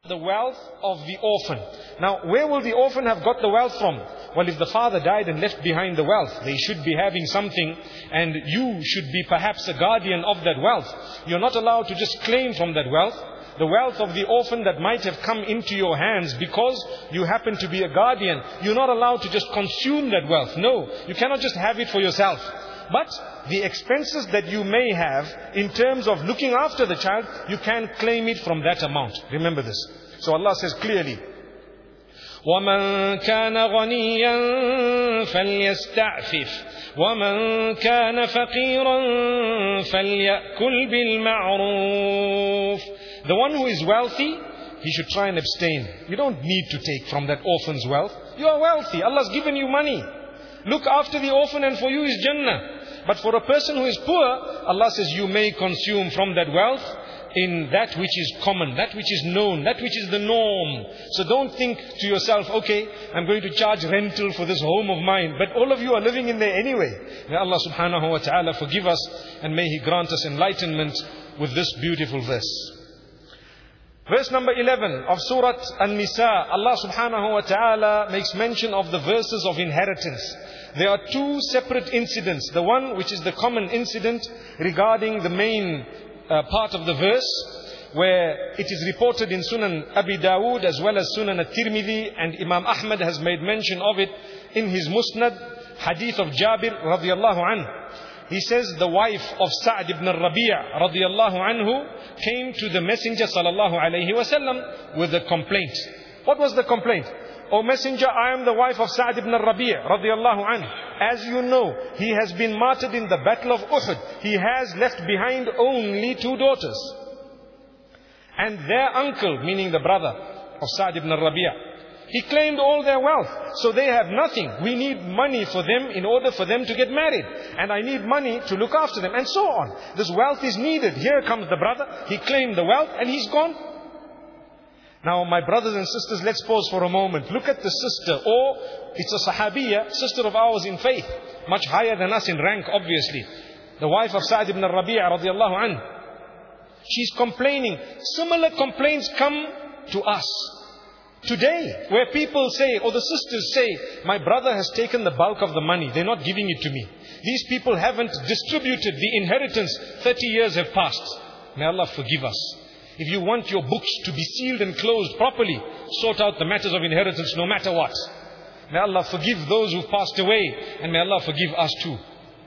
the wealth of the orphan. Now, where will the orphan have got the wealth from? Well, if the father died and left behind the wealth, they should be having something, and you should be perhaps a guardian of that wealth. You're not allowed to just claim from that wealth. The wealth of the orphan that might have come into your hands because you happen to be a guardian, you're not allowed to just consume that wealth. No, you cannot just have it for yourself. But the expenses that you may have in terms of looking after the child, you can claim it from that amount. Remember this. So Allah says clearly, وَمَنْ كَانَ غَنِيًّا فَلْيَسْتَعْفِفْ وَمَنْ كَانَ فَقِيرًا فَلْيَأْكُلْ بِالْمَعْرُوفِ. The one who is wealthy, he should try and abstain. You don't need to take from that orphan's wealth. You are wealthy. Allah's given you money. Look after the orphan, and for you is Jannah. But for a person who is poor, Allah says you may consume from that wealth in that which is common, that which is known, that which is the norm. So don't think to yourself, okay, I'm going to charge rental for this home of mine. But all of you are living in there anyway. May Allah subhanahu wa ta'ala forgive us, and may He grant us enlightenment with this beautiful verse. Verse number 11 of Surah An-Nisa, Allah subhanahu wa ta'ala makes mention of the verses of inheritance. There are two separate incidents. The one which is the common incident regarding the main part of the verse, where it is reported in Sunan Abi Dawood as well as Sunan At-Tirmidhi, and Imam Ahmad has made mention of it in his Musnad, hadith of Jabir radiyallahu anhu. He says the wife of Sa'd ibn Rabi' radiyallahu anhu came to the Messenger sallallahu alayhi wasallam with a complaint. What was the complaint? O Messenger, I am the wife of Sa'd ibn Rabi' radiyallahu anhu. As you know, he has been martyred in the battle of Uhud. He has left behind only 2 daughters. And their uncle, meaning the brother of Sa'd ibn Rabi', he claimed all their wealth. So they have nothing. We need money for them in order for them to get married. And I need money to look after them, and so on. This wealth is needed. Here comes the brother. He claimed the wealth and he's gone. Now, my brothers and sisters, let's pause for a moment. Look at the sister, or it's a Sahabiya, sister of ours in faith, much higher than us in rank, obviously. The wife of Sa'd ibn Rabi' radiyallahu anhu. She's complaining. Similar complaints come to us today, where people say, or the sisters say, my brother has taken the bulk of the money. They're not giving it to me. These people haven't distributed the inheritance. 30 years have passed. May Allah forgive us. If you want your books to be sealed and closed properly, sort out the matters of inheritance no matter what. May Allah forgive those who passed away, and may Allah forgive us too.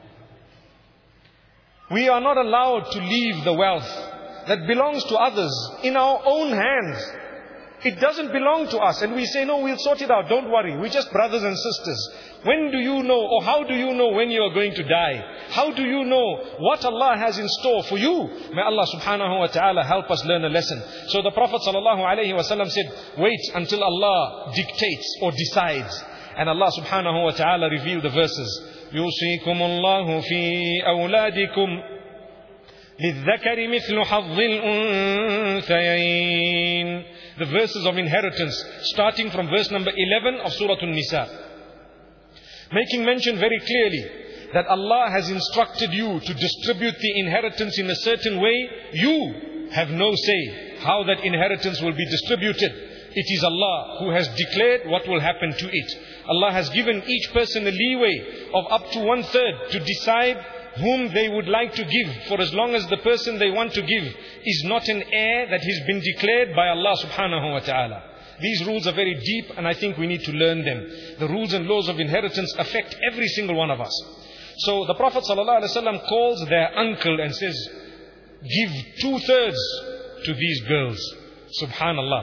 We are not allowed to leave the wealth that belongs to others in our own hands. It doesn't belong to us, and we say, no, we'll sort it out, don't worry, we're just brothers and sisters. When do you know, or how do you know when you are going to die? How do you know what Allah has in store for you? May Allah subhanahu wa ta'ala help us learn a lesson. So the Prophet sallallahu alayhi wa sallam said, wait until Allah dictates or decides. And Allah subhanahu wa ta'ala revealed the verses. يُوصِيكُمُ اللَّهُ فِي أَوْلَادِكُمْ لِلذَّكَرِ مِثْلُ حَظِّ الْأُنْثَيَيْنِ. The verses of inheritance, starting from verse number 11 of Surah An-Nisa, making mention very clearly that Allah has instructed you to distribute the inheritance in a certain way. You have no say how that inheritance will be distributed. It is Allah who has declared what will happen to it. Allah has given each person a leeway of up to 1/3 to decide whom they would like to give, for as long as the person they want to give is not an heir that has been declared by Allah subhanahu wa ta'ala. These rules are very deep, and I think we need to learn them. The rules and laws of inheritance affect every single one of us. So the Prophet ﷺ calls their uncle and says, give 2/3 to these girls. Subhanallah.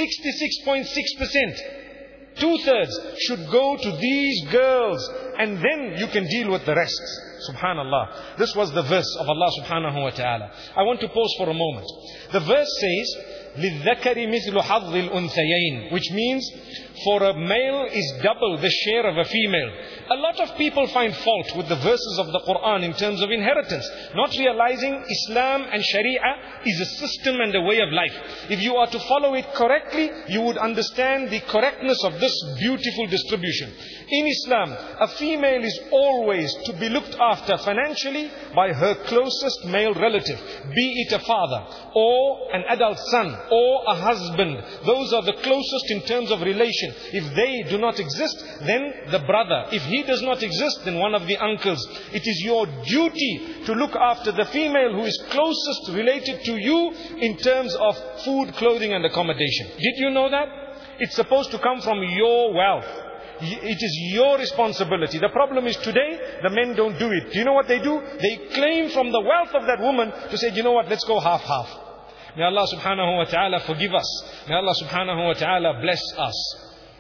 66.6%. 2/3 should go to these girls, and then you can deal with the rest. Subhanallah. This was the verse of Allah subhanahu wa ta'ala. I want to pause for a moment. The verse says, لِلذَّكَرِ مِثْلُ حَظِّ الْأُنْثَيَيْنِ, which means for a male is double the share of a female. A lot of people find fault with the verses of the Quran in terms of inheritance, not realizing Islam and Sharia is a system and a way of life. If you are to follow it correctly, you would understand the correctness of this beautiful distribution. In Islam, a female is always to be looked after financially by her closest male relative, be it a father or an adult son or a husband. Those are the closest in terms of relation. If they do not exist, then the brother. If he does not exist, then one of the uncles. It is your duty to look after the female who is closest related to you in terms of food, clothing and accommodation. Did you know that? It's supposed to come from your wealth. It is your responsibility. The problem is today, the men don't do it. Do you know what they do? They claim from the wealth of that woman to say, you know what, let's go half-half. May Allah subhanahu wa ta'ala forgive us. May Allah subhanahu wa ta'ala bless us.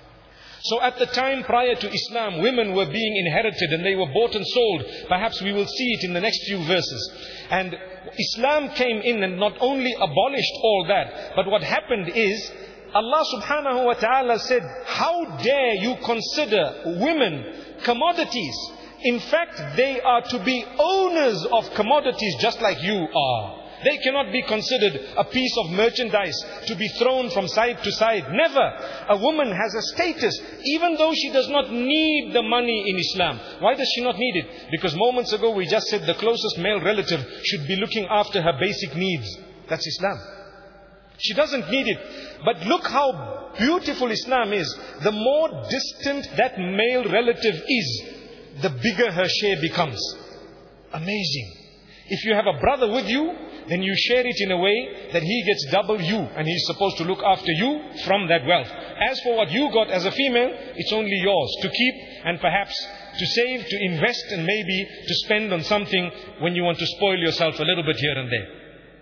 So at the time prior to Islam, women were being inherited and they were bought and sold. Perhaps we will see it in the next few verses. And Islam came in and not only abolished all that, but what happened is, Allah subhanahu wa ta'ala said, how dare you consider women commodities? In fact, they are to be owners of commodities just like you are. They cannot be considered a piece of merchandise to be thrown from side to side. Never. A woman has a status, even though she does not need the money in Islam. Why does she not need it? Because moments ago we just said the closest male relative should be looking after her basic needs. That's Islam. She doesn't need it. But look how beautiful Islam is. The more distant that male relative is, the bigger her share becomes. Amazing. If you have a brother with you, then you share it in a way that he gets double you, and he's supposed to look after you from that wealth. As for what you got as a female, it's only yours to keep and perhaps to save, to invest, and maybe to spend on something when you want to spoil yourself a little bit here and there.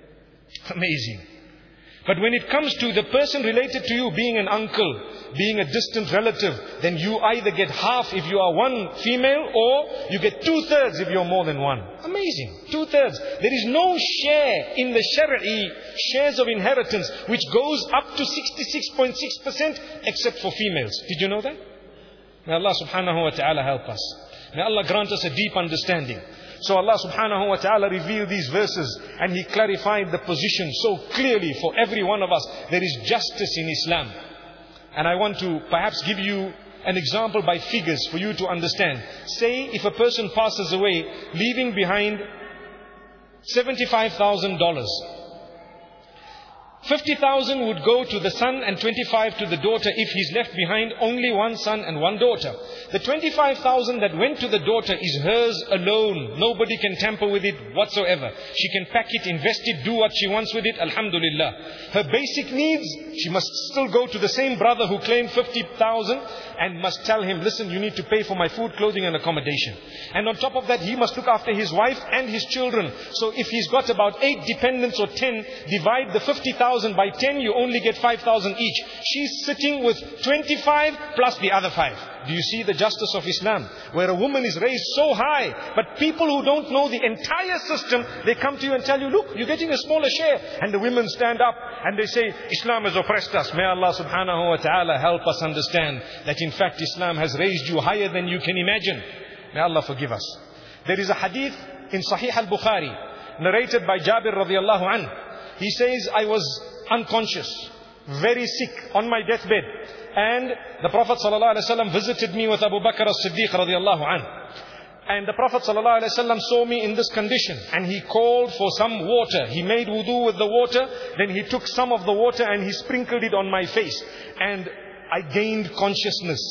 Amazing. But when it comes to the person related to you being an uncle, being a distant relative, then you either get half if you are one female, or you get 2/3 if you're more than one. Amazing. 2/3. There is no share in the Shari'i shares of inheritance which goes up to 66.6% except for females. Did you know that? May Allah subhanahu wa ta'ala help us. May Allah grant us a deep understanding. So Allah subhanahu wa ta'ala revealed these verses and He clarified the position so clearly for every one of us. There is justice in Islam. And I want to perhaps give you an example by figures for you to understand. Say if a person passes away leaving behind $75,000. 50,000 would go to the son and 25 to the daughter if he's left behind only one son and one daughter. The 25,000 that went to the daughter is hers alone. Nobody can tamper with it whatsoever. She can pack it, invest it, do what she wants with it. Alhamdulillah. Her basic needs, she must still go to the same brother who claimed 50,000 and must tell him, listen, you need to pay for my food, clothing and accommodation. And on top of that, he must look after his wife and his children. So if he's got about 8 dependents or 10, divide the 50,000 by 10, you only get 5,000 each. She's sitting with 25 plus the other 5. Do you see the justice of Islam? Where a woman is raised so high, but people who don't know the entire system, they come to you and tell you, look, you're getting a smaller share. And the women stand up and they say, Islam has oppressed us. May Allah subhanahu wa ta'ala help us understand that in fact Islam has raised you higher than you can imagine. May Allah forgive us. There is a hadith in Sahih al-Bukhari, narrated by Jabir radiallahu anhu. He says, I was unconscious, very sick, on my deathbed. And the Prophet ﷺ visited me with Abu Bakr as-Siddiq radiallahu anhu. And the Prophet ﷺ saw me in this condition. And he called for some water. He made wudu with the water. Then he took some of the water and he sprinkled it on my face. And I gained consciousness.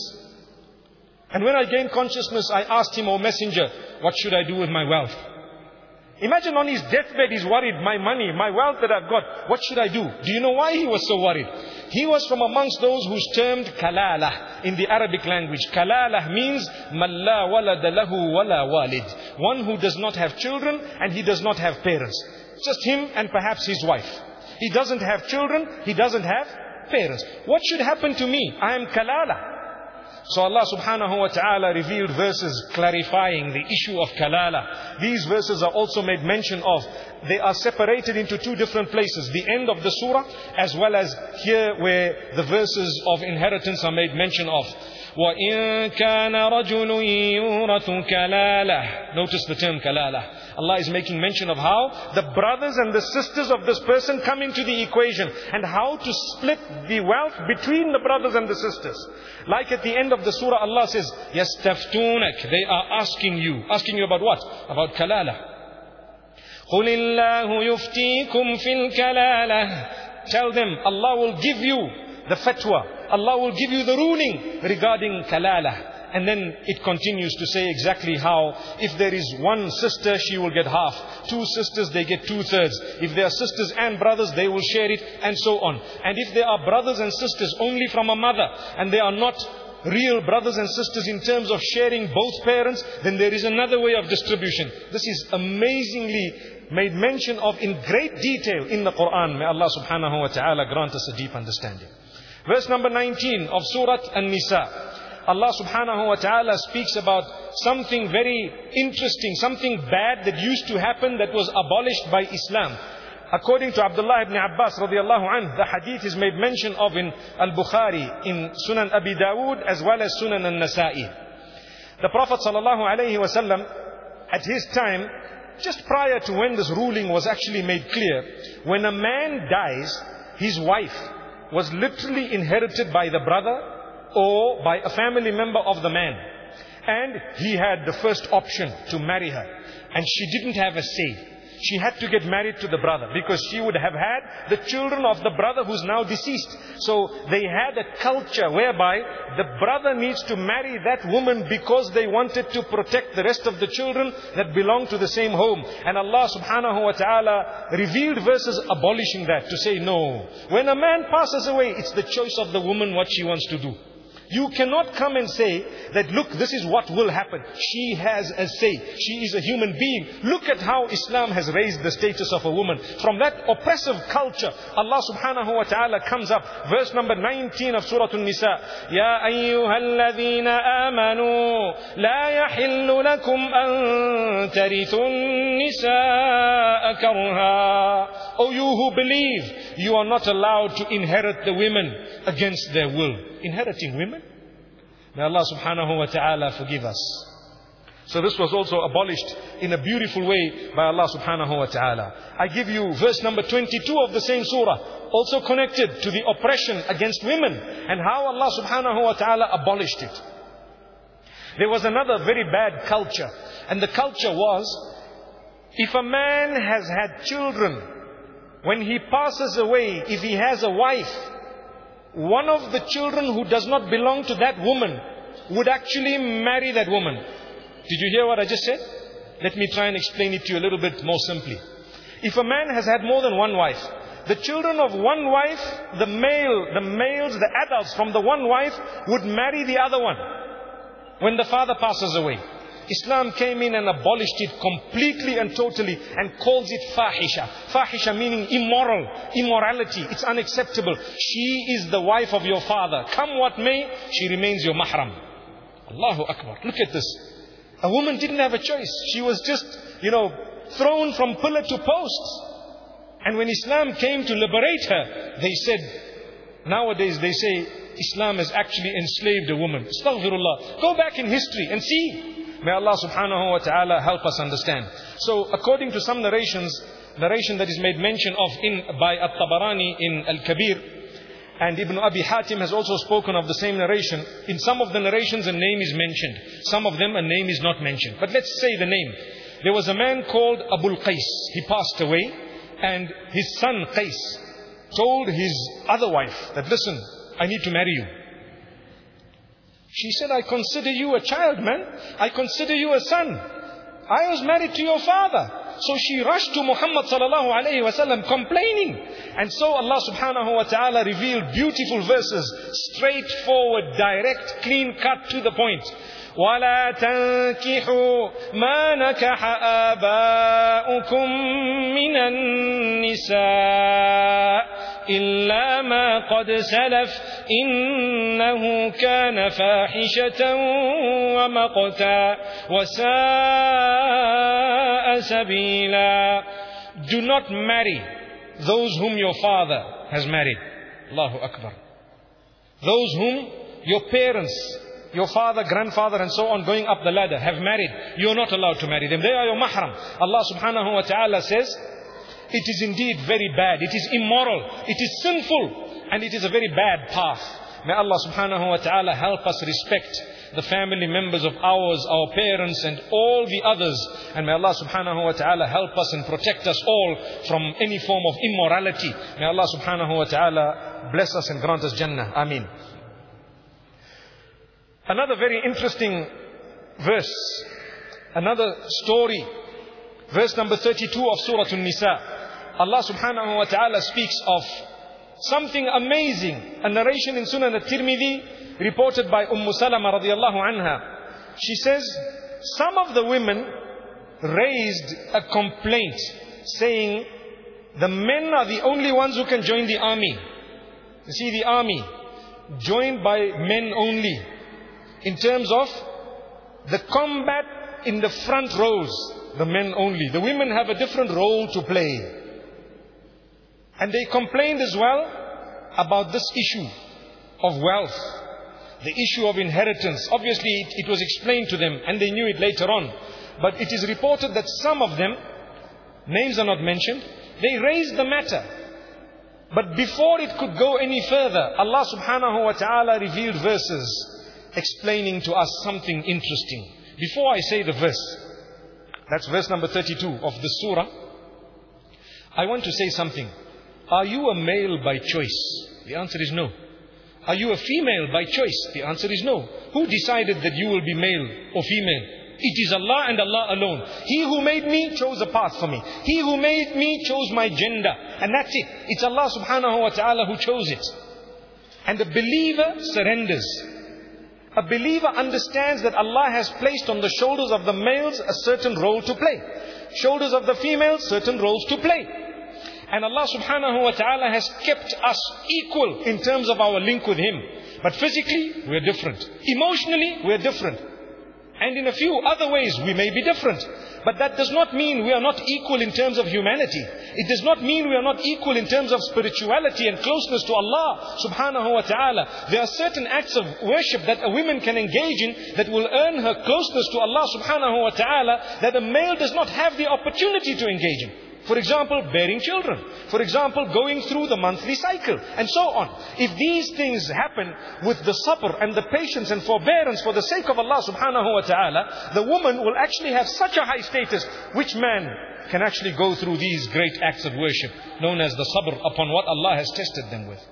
And when I gained consciousness, I asked him, O Messenger, what should I do with my wealth? Imagine on his deathbed he's worried, my money, my wealth that I've got, what should I do? Do you know why he was so worried? He was from amongst those who's termed kalalah in the Arabic language. Kalalah means man la walada lahu wala walid. One who does not have children and he does not have parents. Just him and perhaps his wife. He doesn't have children, he doesn't have parents. What should happen to me? I am kalalah. So Allah subhanahu wa ta'ala revealed verses clarifying the issue of kalala. These verses are also made mention of. They are separated into 2 different places. The end of the surah as well as here where the verses of inheritance are made mention of. وَإِن كَانَ رَجُلٌ يُورَثُ كَلَالَةً. Notice the term kalala. Allah is making mention of how the brothers and the sisters of this person come into the equation and how to split the wealth between the brothers and the sisters. Like at the end of the surah, Allah says, يَسْتَفْتُونَكَ. They are asking you. Asking you about what? About kalala. قُلِ اللَّهُ يُفْتِيكُمْ فِي الْكَلَالَةِ. tell them, Allah will give you the fatwa. Allah will give you the ruling regarding kalala. And then it continues to say exactly how if there is one sister, she will get half. Two sisters, they get 2/3. If they are sisters and brothers, they will share it, and so on. And if they are brothers and sisters only from a mother, and they are not real brothers and sisters in terms of sharing both parents, then there is another way of distribution. This is amazingly made mention of in great detail in the Quran. May Allah subhanahu wa ta'ala grant us a deep understanding. Verse number 19 of Surah An-Nisa. Allah subhanahu wa ta'ala speaks about something very interesting, something bad that used to happen that was abolished by Islam. According to Abdullah ibn Abbas radiallahu anhu, the hadith is made mention of in Al-Bukhari, in Sunan Abi Dawood, as well as Sunan Al-Nasa'i. The Prophet sallallahu alayhi wa sallam, at his time, just prior to when this ruling was actually made clear, when a man dies, his wife was literally inherited by the brother or by a family member of the man. And he had the first option to marry her. And she didn't have a say. She had to get married to the brother because she would have had the children of the brother who's now deceased. So they had a culture whereby the brother needs to marry that woman because they wanted to protect the rest of the children that belong to the same home. And Allah subhanahu wa ta'ala revealed verses abolishing that, to say no. When a man passes away, it's the choice of the woman what she wants to do. You cannot come and say that, look, this is what will happen. She has a say. She is a human being. Look at how Islam has raised the status of a woman. From that oppressive culture, Allah subhanahu wa ta'ala comes up. Verse number 19 of Surah An-Nisa. Ya ayyuhalladhina amanu la yahillu lakum an tarithun nisaa karha. O you who believe, you are not allowed to inherit the women against their will. Inheriting women? May Allah subhanahu wa ta'ala forgive us. So this was also abolished in a beautiful way by Allah subhanahu wa ta'ala. I give you verse number 22 of the same surah, also connected to the oppression against women and how Allah subhanahu wa ta'ala abolished it. There was another very bad culture, and the culture was, if a man has had children, when he passes away, if he has a wife, one of the children who does not belong to that woman would actually marry that woman. Did you hear what I just said? Let me try and explain it to you a little bit more simply. If a man has had more than one wife, the children of one wife, the males, the adults from the one wife would marry the other one when the father passes away. Islam came in and abolished it completely and totally and calls it fahisha. Fahisha meaning immoral, immorality. It's unacceptable. She is the wife of your father. Come what may, she remains your mahram. Allahu Akbar. Look at this. A woman didn't have a choice. She was just, thrown from pillar to post. And when Islam came to liberate her, they said, nowadays they say, Islam has actually enslaved a woman. Astaghfirullah. Go back in history and see. May Allah subhanahu wa ta'ala help us understand. So according to some narration that is made mention of by At-Tabarani in Al-Kabir, and Ibn Abi Hatim has also spoken of the same narration. In some of the narrations a name is mentioned. Some of them a name is not mentioned. But let's say the name. There was a man called Abul Qais. He passed away, and his son Qais told his other wife that, listen, I need to marry you. She said, I consider you a child, man. I consider you a son. I was married to your father. So she rushed to Muhammad sallallahu alayhi wa sallam complaining. And so Allah subhanahu wa ta'ala revealed beautiful verses, straightforward, direct, clean cut to the point. وَلَا تَنْكِحُوا مَا نَكَحَ آبَاؤُكُمْ مِنَ النِّسَاءِ إِلَّا مَا قَدْ سَلَفَ إِنَّهُ كَانَ فَاحِشَةً وَمَقْتًا وَسَاءَ سَبِيلًا. Do not marry those whom your father has married. Allahu Akbar. Those whom your parents, your father, grandfather and so on going up the ladder have married. You're not allowed to marry them. They are your mahram. Allah subhanahu wa ta'ala says, it is indeed very bad. It is immoral. It is sinful. And it is a very bad path. May Allah subhanahu wa ta'ala help us respect the family members of ours, our parents and all the others. And may Allah subhanahu wa ta'ala help us and protect us all from any form of immorality. May Allah subhanahu wa ta'ala bless us and grant us Jannah. Ameen. Another very interesting verse, another story, verse number 32 of Surah An-Nisa. Allah subhanahu wa ta'ala speaks of something amazing. A narration in Sunan At-Tirmidhi reported by Salama radiallahu anha. She says, some of the women raised a complaint saying, the men are the only ones who can join the army. You see, the army joined by men only. In terms of the combat in the front rows, the men only. The women have a different role to play. And they complained as well about this issue of wealth, the issue of inheritance. Obviously, it was explained to them and they knew it later on. But it is reported that some of them, names are not mentioned, they raised the matter. But before it could go any further, Allah subhanahu wa ta'ala revealed verses explaining to us something interesting. Before I say the verse, that's verse number 32 of the surah, I want to say something. Are you a male by choice? The answer is no. Are you a female by choice? The answer is no. Who decided that you will be male or female? It is Allah and Allah alone. He who made me chose a path for me. He who made me chose my gender. And that's it. It's Allah subhanahu wa ta'ala who chose it. And a believer surrenders. A believer understands that Allah has placed on the shoulders of the males a certain role to play. Shoulders of the females, certain roles to play. And Allah subhanahu wa ta'ala has kept us equal in terms of our link with Him. But physically, we're different. Emotionally, we're different. And in a few other ways, we may be different. But that does not mean we are not equal in terms of humanity. It does not mean we are not equal in terms of spirituality and closeness to Allah subhanahu wa ta'ala. There are certain acts of worship that a woman can engage in that will earn her closeness to Allah subhanahu wa ta'ala that a male does not have the opportunity to engage in. For example, bearing children. For example, going through the monthly cycle. And so on. If these things happen with the sabr and the patience and forbearance for the sake of Allah subhanahu wa ta'ala, the woman will actually have such a high status. Which man can actually go through these great acts of worship known as the sabr upon what Allah has tested them with?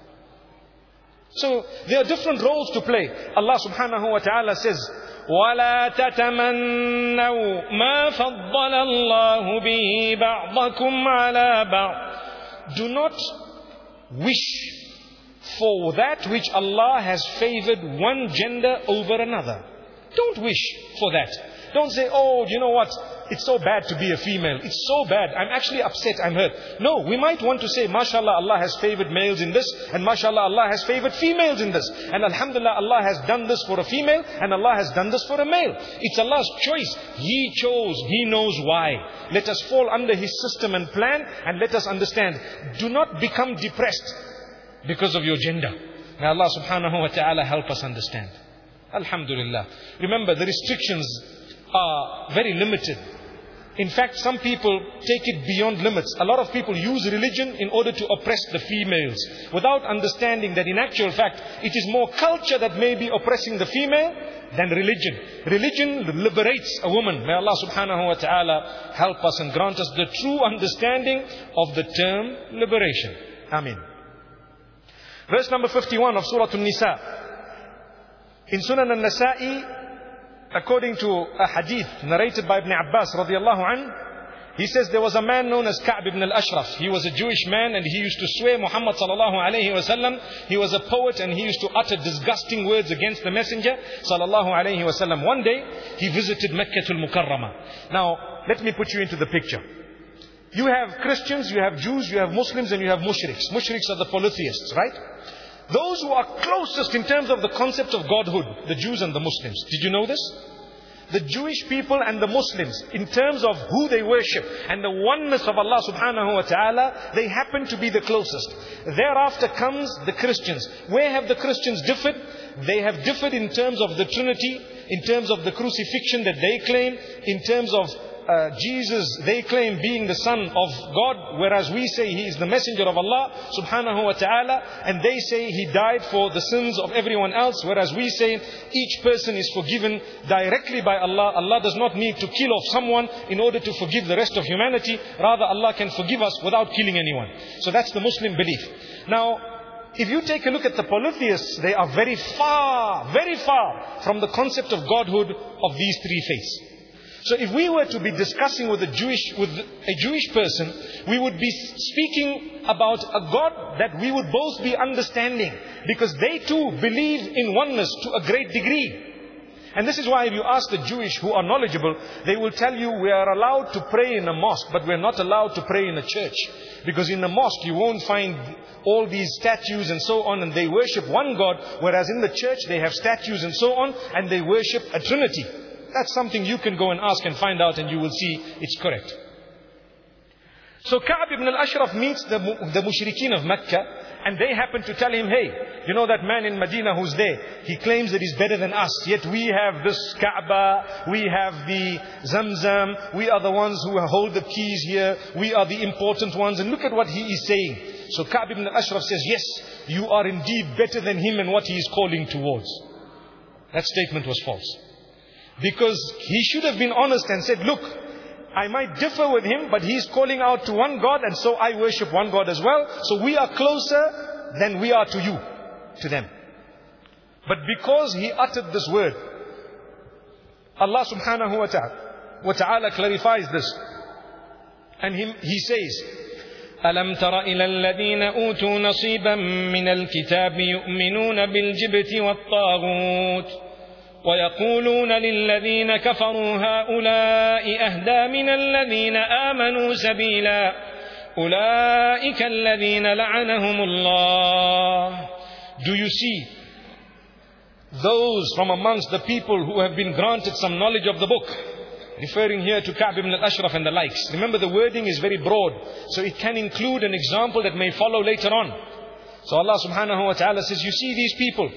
So there are different roles to play. Allah subhanahu wa ta'ala says, وَلَا تَتَمَنَّوْا مَا فَضَّلَ اللَّهُ بِهِ بَعْضَكُمْ عَلَى بَعْضٍ. Do not wish for that which Allah has favored one gender over another. Don't wish for that. Don't say, oh, you know what? It's so bad to be a female. It's so bad. I'm actually upset. I'm hurt. No, we might want to say, mashallah, Allah has favored males in this. And mashallah, Allah has favored females in this. And alhamdulillah, Allah has done this for a female. And Allah has done this for a male. It's Allah's choice. He chose. He knows why. Let us fall under His system and plan. And let us understand. Do not become depressed because of your gender. May Allah subhanahu wa ta'ala help us understand. Alhamdulillah. Remember, the restrictions are very limited. In fact, some people take it beyond limits. A lot of people use religion in order to oppress the females, without understanding that in actual fact, it is more culture that may be oppressing the female than religion. Religion liberates a woman. May Allah subhanahu wa ta'ala help us and grant us the true understanding of the term liberation. Ameen. Verse number 51 of Surah An-Nisa. In Sunan An-Nasa'i, according to a hadith narrated by Ibn Abbas radiallahu anh, he says there was a man known as Ka'b ibn al-Ashraf. He was a Jewish man and he used to swear Muhammad sallallahu alayhi wa sallam. He was a poet and he used to utter disgusting words against the Messenger sallallahu alayhi wa sallam. One day, he visited Mecca al-Mukarramah. Now, let me put you into the picture. You have Christians, you have Jews, you have Muslims and you have mushriks. Mushriks are the polytheists, right? Those who are closest in terms of the concept of Godhood, the Jews and the Muslims. Did you know this? The Jewish people and the Muslims, in terms of who they worship and the oneness of Allah subhanahu wa ta'ala, they happen to be the closest. Thereafter comes the Christians. Where have the Christians differed? They have differed in terms of the Trinity, in terms of the crucifixion that they claim, in terms of Jesus, they claim being the son of God, whereas we say he is the messenger of Allah subhanahu wa ta'ala, and they say he died for the sins of everyone else, whereas we say each person is forgiven directly by Allah. Allah does not need to kill off someone in order to forgive the rest of humanity. Rather, Allah can forgive us without killing anyone. So that's the Muslim belief. Now, if you take a look at the polytheists, they are very far from the concept of Godhood of these three faiths. So if we were to be discussing with a Jewish person, we would be speaking about a God that we would both be understanding, because they too believe in oneness to a great degree. And this is why if you ask the Jewish who are knowledgeable, they will tell you we are allowed to pray in a mosque, but we are not allowed to pray in a church. Because in the mosque you won't find all these statues and so on, and they worship one God, whereas in the church they have statues and so on, and they worship a trinity. That's something you can go and ask and find out, and you will see it's correct. So Ka'b ibn al-Ashraf meets the mushrikeen of Mecca, and they happen to tell him, hey, you know that man in Medina who's there, he claims that he's better than us, yet we have this Kaaba, we have the Zamzam, we are the ones who hold the keys here, we are the important ones, and look at what he is saying. So Ka'b ibn al-Ashraf says, yes, you are indeed better than him and what he is calling towards. That statement was false. Because he should have been honest and said, look, I might differ with him, but he's calling out to one God, and so I worship one God as well. So we are closer than we are to you, to them. But because he uttered this word, Allah subhanahu wa ta'ala clarifies this. And he says, أَلَمْ تَرَ إِلَى الَّذِينَ أُوتُوا نَصِيبًا مِنَ الْكِتَابِ يُؤْمِنُونَ بِالْجِبْتِ وَالطَّاغُوتِ ويقولون للذين كفروا هؤلاء أهدى من الذين آمنوا سبيلا أولئك الذين لعنهم الله. Do you see those from amongst the people who have been granted some knowledge of the book? Referring here to Ka'b ibn al-Ashraf and the likes. Remember, the wording is very broad, so it can include an example that may follow later on. So Allah subhanahu wa ta'ala says, you see these people,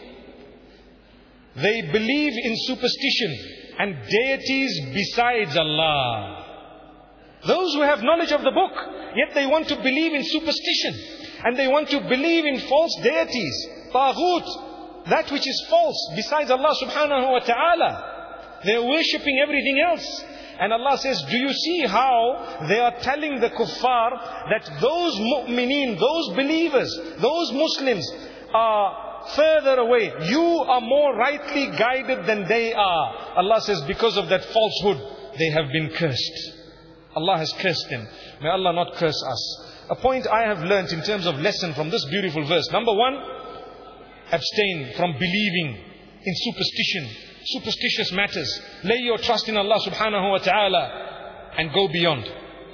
they believe in superstition and deities besides Allah. Those who have knowledge of the book, yet they want to believe in superstition. And they want to believe in false deities. Taghut, that which is false besides Allah subhanahu wa ta'ala. They are worshipping everything else. And Allah says, do you see how they are telling the kuffar that those mu'mineen, those believers, those Muslims are further away. You are more rightly guided than they are. Allah says, because of that falsehood, they have been cursed. Allah has cursed them. May Allah not curse us. A point I have learnt in terms of lesson from this beautiful verse. Number one, abstain from believing in superstitious matters. Lay your trust in Allah subhanahu wa ta'ala and go beyond.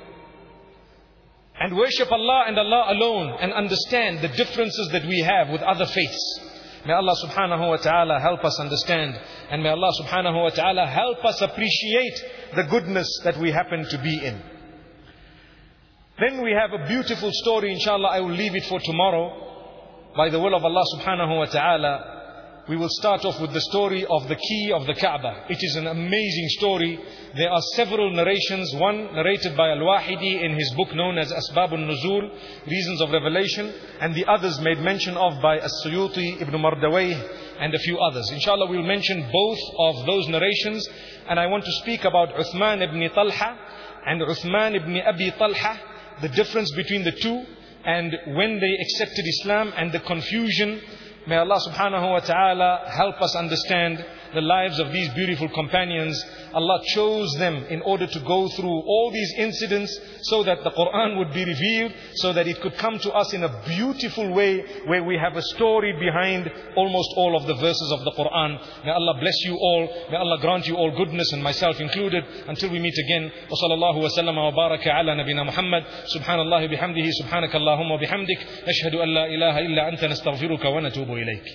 And worship Allah and Allah alone, and understand the differences that we have with other faiths. May Allah subhanahu wa ta'ala help us understand, and may Allah subhanahu wa ta'ala help us appreciate the goodness that we happen to be in. Then we have a beautiful story, inshallah. I will leave it for tomorrow. By the will of Allah subhanahu wa ta'ala, we will start off with the story of the key of the Kaaba. It is an amazing story. There are several narrations. One narrated by Al-Wahidi in his book known as Asbab al-Nuzul, Reasons of Revelation. And the others made mention of by As-Suyuti, Ibn Mardawayh, and a few others. Inshallah, we will mention both of those narrations. And I want to speak about Uthman ibn Talha and Uthman ibn Abi Talha, the difference between the two, and when they accepted Islam and the confusion. May Allah subhanahu wa ta'ala help us understand the lives of these beautiful companions. Allah chose them in order to go through all these incidents so that the Quran would be revealed, so that it could come to us in a beautiful way where we have a story behind almost all of the verses of the Quran. May Allah bless you all. May Allah grant you all goodness, and myself included. Until we meet again. Wa sallallahu wa sallama wa baraka ala nabina Muhammad. Subhanallah bihamdihi, subhanakallahumma bihamdik. Nashhadu an la ilaha illa anta nastaghfiruka wa natubu ilayk.